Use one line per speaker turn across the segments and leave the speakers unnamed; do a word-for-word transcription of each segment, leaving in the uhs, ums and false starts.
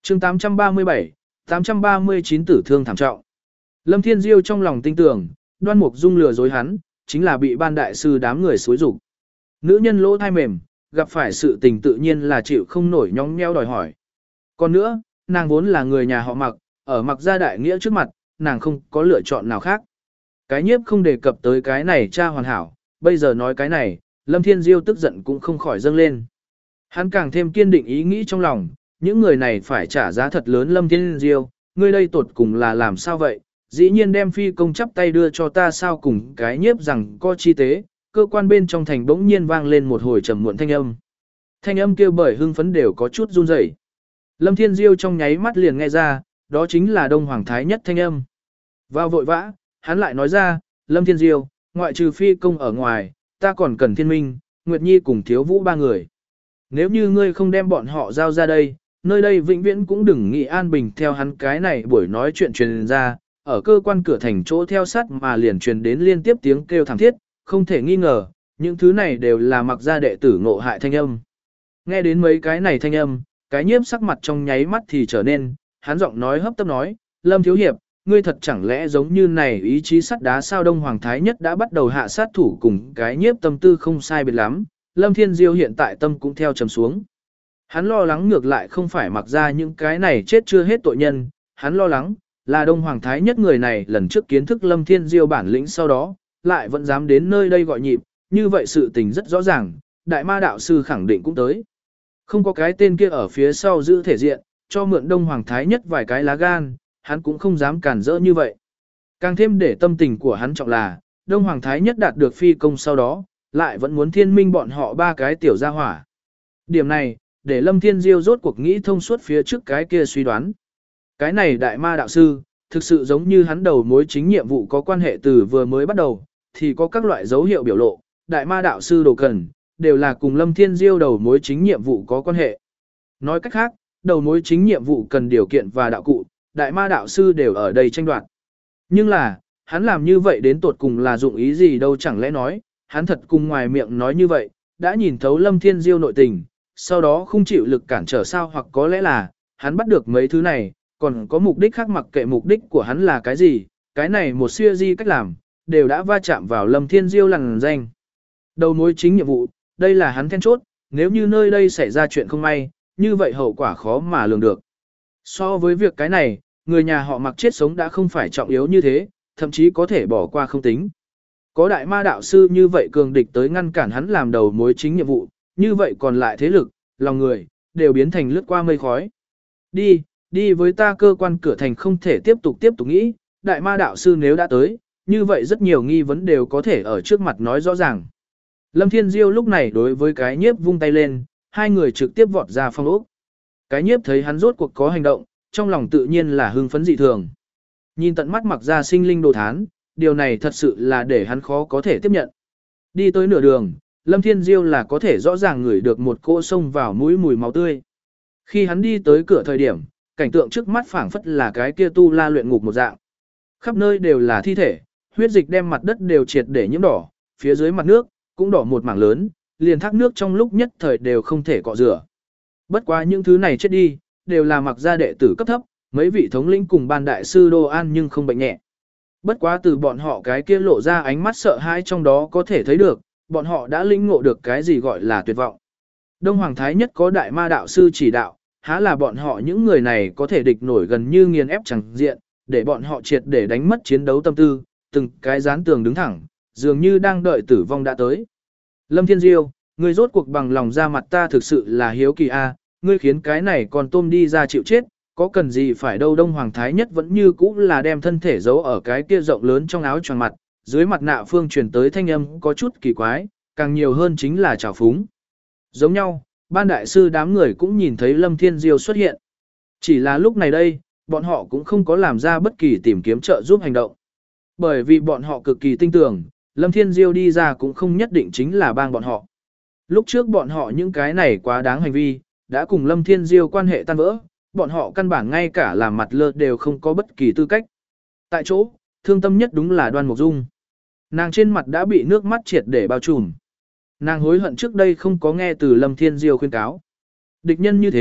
chương tám trăm ba mươi bảy, tám trăm ba mươi chín tử thương thảm trọng. Lâm Thiên Diêu trong lòng tin tưởng, Đoan Mục Dung lừa dối hắn, chính là bị ban đại sư đám người xúi rục. Nữ nhân lỗ thai mềm, gặp phải sự tình tự nhiên là chịu không nổi nhóng nheo đòi hỏi. Còn nữa, nàng vốn là người nhà họ Mặc, ở Mặc gia đại nghĩa trước mặt, nàng không có lựa chọn nào khác. Cái nhiếp không đề cập tới cái này cha hoàn hảo, bây giờ nói cái này, Lâm Thiên Diêu tức giận cũng không khỏi dâng lên. Hắn càng thêm kiên định ý nghĩ trong lòng, những người này phải trả giá thật lớn. Lâm Thiên Diêu, ngươi đây tột cùng là làm sao vậy? Dĩ nhiên đem phi công chắp tay đưa cho ta sao? Cùng cái nhiếp rằng có chi tế, cơ quan bên trong thành bỗng nhiên vang lên một hồi trầm muộn thanh âm. Thanh âm kia bởi hưng phấn đều có chút run rẩy. Lâm Thiên Diêu trong nháy mắt liền nghe ra, đó chính là Đông Hoàng Thái Nhất thanh âm. Vào vội vã, hắn lại nói ra, Lâm Thiên Diêu, ngoại trừ phi công ở ngoài, ta còn cần Thiên Minh, Nguyệt Nhi cùng Thiếu Vũ ba người. Nếu như ngươi không đem bọn họ giao ra đây, nơi đây vĩnh viễn cũng đừng nghĩ an bình. Theo hắn cái này buổi nói chuyện truyền ra, ở cơ quan cửa thành chỗ theo sát mà liền truyền đến liên tiếp tiếng kêu thảm thiết, không thể nghi ngờ, những thứ này đều là Mặc gia đệ tử ngộ hại thanh âm. Nghe đến mấy cái này thanh âm, cái nhiếp sắc mặt trong nháy mắt thì trở nên, hắn giọng nói hấp tấp nói, Lâm Thiếu Hiệp, ngươi thật chẳng lẽ giống như này ý chí sắt đá sao? Đông Hoàng Thái Nhất đã bắt đầu hạ sát thủ cùng cái nhiếp tâm tư không sai biệt lắm, Lâm Thiên Diêu hiện tại tâm cũng theo trầm xuống. Hắn lo lắng ngược lại không phải Mặc ra những cái này chết chưa hết tội nhân, hắn lo lắng là Đông Hoàng Thái Nhất người này lần trước kiến thức Lâm Thiên Diêu bản lĩnh sau đó, lại vẫn dám đến nơi đây gọi nhịp, như vậy sự tình rất rõ ràng, Đại Ma đạo sư khẳng định cũng tới. Không có cái tên kia ở phía sau giữ thể diện, cho mượn Đông Hoàng Thái Nhất vài cái lá gan, hắn cũng không dám cản rỡ như vậy. Càng thêm để tâm tình của hắn trọng là, Đông Hoàng Thái Nhất đạt được phi công sau đó, lại vẫn muốn Thiên Minh bọn họ ba cái tiểu gia hỏa. Điểm này, để Lâm Thiên Diêu rốt cuộc nghĩ thông suốt phía trước cái kia suy đoán. Cái này Đại Ma đạo sư, thực sự giống như hắn đầu mối chính nhiệm vụ có quan hệ từ vừa mới bắt đầu, thì có các loại dấu hiệu biểu lộ, Đại Ma đạo sư đồ cần, đều là cùng Lâm Thiên Diêu đầu mối chính nhiệm vụ có quan hệ. Nói cách khác, đầu mối chính nhiệm vụ cần điều kiện và đạo cụ, Đại Ma đạo sư đều ở đây tranh đoạt. Nhưng là, hắn làm như vậy đến tột cùng là dụng ý gì đâu? Chẳng lẽ nói, hắn thật cùng ngoài miệng nói như vậy, đã nhìn thấu Lâm Thiên Diêu nội tình, sau đó không chịu lực cản trở sao? Hoặc có lẽ là, hắn bắt được mấy thứ này, còn có mục đích khác, mặc kệ mục đích của hắn là cái gì, cái này một siêu di cách làm, đều đã va chạm vào Lâm Thiên Diêu lằn danh. Đầu mối chính nhiệm vụ, đây là hắn then chốt, nếu như nơi đây xảy ra chuyện không may, như vậy hậu quả khó mà lường được. So với việc cái này, người nhà họ Mặc chết sống đã không phải trọng yếu như thế, thậm chí có thể bỏ qua không tính. Có Đại Ma đạo sư như vậy cường địch tới ngăn cản hắn làm đầu mối chính nhiệm vụ, như vậy còn lại thế lực, lòng người, đều biến thành lướt qua mây khói. Đi, đi với ta. Cơ quan cửa thành không thể tiếp tục tiếp tục nghĩ, Đại Ma đạo sư nếu đã tới, như vậy rất nhiều nghi vấn đều có thể ở trước mặt nói rõ ràng. Lâm Thiên Diêu lúc này đối với cái nhiếp vung tay lên, hai người trực tiếp vọt ra phòng ốc. Cái nhiếp thấy hắn rốt cuộc có hành động, trong lòng tự nhiên là hưng phấn dị thường. Nhìn tận mắt Mặc ra sinh linh đồ thán, điều này thật sự là để hắn khó có thể tiếp nhận. Đi tới nửa đường, Lâm Thiên Diêu là có thể rõ ràng ngửi được một cỗ xông vào mũi mùi máu tươi. Khi hắn đi tới cửa thời điểm, cảnh tượng trước mắt phảng phất là cái kia tu la luyện ngục một dạng. Khắp nơi đều là thi thể, huyết dịch đem mặt đất đều triệt để nhiễm đỏ, phía dưới mặt nước cũng đỏ một mảng lớn, liền thác nước trong lúc nhất thời đều không thể cọ rửa. Bất quá những thứ này chết đi, đều là Mặc gia đệ tử cấp thấp, mấy vị thống lĩnh cùng ban đại sư Đô An nhưng không bệnh nhẹ. Bất quá từ bọn họ cái kia lộ ra ánh mắt sợ hãi trong đó có thể thấy được, bọn họ đã lĩnh ngộ được cái gì gọi là tuyệt vọng. Đông Hoàng Thái Nhất có Đại Ma đạo sư chỉ đạo, há là bọn họ những người này có thể địch nổi gần như nghiền ép chẳng diện, để bọn họ triệt để đánh mất chiến đấu tâm tư, từng cái dán tường đứng thẳng, dường như đang đợi tử vong đã tới. Lâm Thiên Diêu, ngươi rốt cuộc bằng lòng ra mặt, ta thực sự là hiếu kỳ a, ngươi khiến cái này còn tôm đi ra chịu chết, có cần gì phải đâu? Đông Hoàng Thái Nhất vẫn như cũ là đem thân thể giấu ở cái kia rộng lớn trong áo choàng mặt, dưới mặt nạ phương truyền tới thanh âm có chút kỳ quái, càng nhiều hơn chính là trào phúng. Giống nhau, ban đại sư đám người cũng nhìn thấy Lâm Thiên Diêu xuất hiện. Chỉ là lúc này đây, bọn họ cũng không có làm ra bất kỳ tìm kiếm trợ giúp hành động. Bởi vì bọn họ cực kỳ tin tưởng, Lâm Thiên Diêu đi ra cũng không nhất định chính là bang bọn họ. Lúc trước bọn họ những cái này quá đáng hành vi, đã cùng Lâm Thiên Diêu quan hệ tan vỡ, bọn họ căn bản ngay cả làm mặt lơ đều không có bất kỳ tư cách. Tại chỗ, thương tâm nhất đúng là Đoan Mục Dung. Nàng trên mặt đã bị nước mắt triệt để bao trùm. Nàng hối hận trước đây không có nghe từ Lâm Thiên Diêu khuyên cáo. Địch nhân như thế,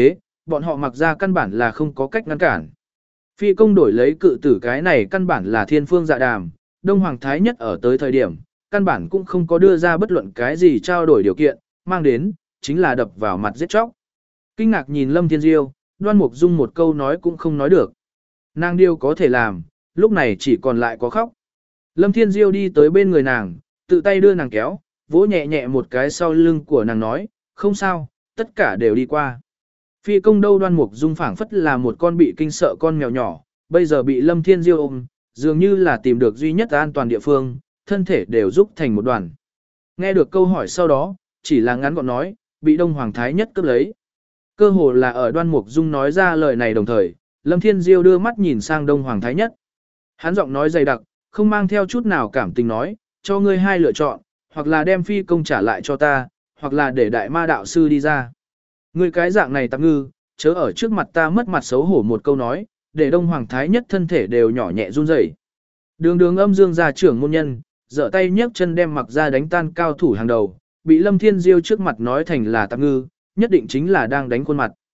bọn họ mặc ra căn bản là không có cách ngăn cản. Phi công đổi lấy cự tử cái này căn bản là thiên phương dạ đàm, Đông Hoàng Thái Nhất ở tới thời điểm, căn bản cũng không có đưa ra bất luận cái gì trao đổi điều kiện, mang đến, chính là đập vào mặt giết chóc. Kinh ngạc nhìn Lâm Thiên Diêu, Đoan Mục Dung một câu nói cũng không nói được. Nàng điêu có thể làm, lúc này chỉ còn lại có khóc. Lâm Thiên Diêu đi tới bên người nàng, tự tay đưa nàng kéo, vỗ nhẹ nhẹ một cái sau lưng của nàng nói, không sao, tất cả đều đi qua. Phi công đâu Đoan Mục Dung phảng phất là một con bị kinh sợ con mèo nhỏ, bây giờ bị Lâm Thiên Diêu ôm, dường như là tìm được duy nhất an toàn địa phương, thân thể đều rúc thành một đoàn. Nghe được câu hỏi sau đó, chỉ là ngắn gọn nói, bị Đông Hoàng Thái Nhất cướp lấy. Cơ hồ là ở Đoan Mục Dung nói ra lời này đồng thời, Lâm Thiên Diêu đưa mắt nhìn sang Đông Hoàng Thái Nhất. Hắn giọng nói dày đặc, không mang theo chút nào cảm tình nói, cho ngươi hai lựa chọn, hoặc là đem phi công trả lại cho ta, hoặc là để đại ma đạo sư đi ra. Ngươi cái dạng này tạm ngư, chớ ở trước mặt ta mất mặt xấu hổ một câu nói, để Đông Hoàng Thái Nhất thân thể đều nhỏ nhẹ run rẩy. Đường đường âm dương gia trưởng môn nhân, giở tay nhấc chân đem mặc ra đánh tan cao thủ hàng đầu, bị Lâm Thiên Diêu trước mặt nói thành là tạm ngư, nhất định chính là đang đánh khuôn mặt.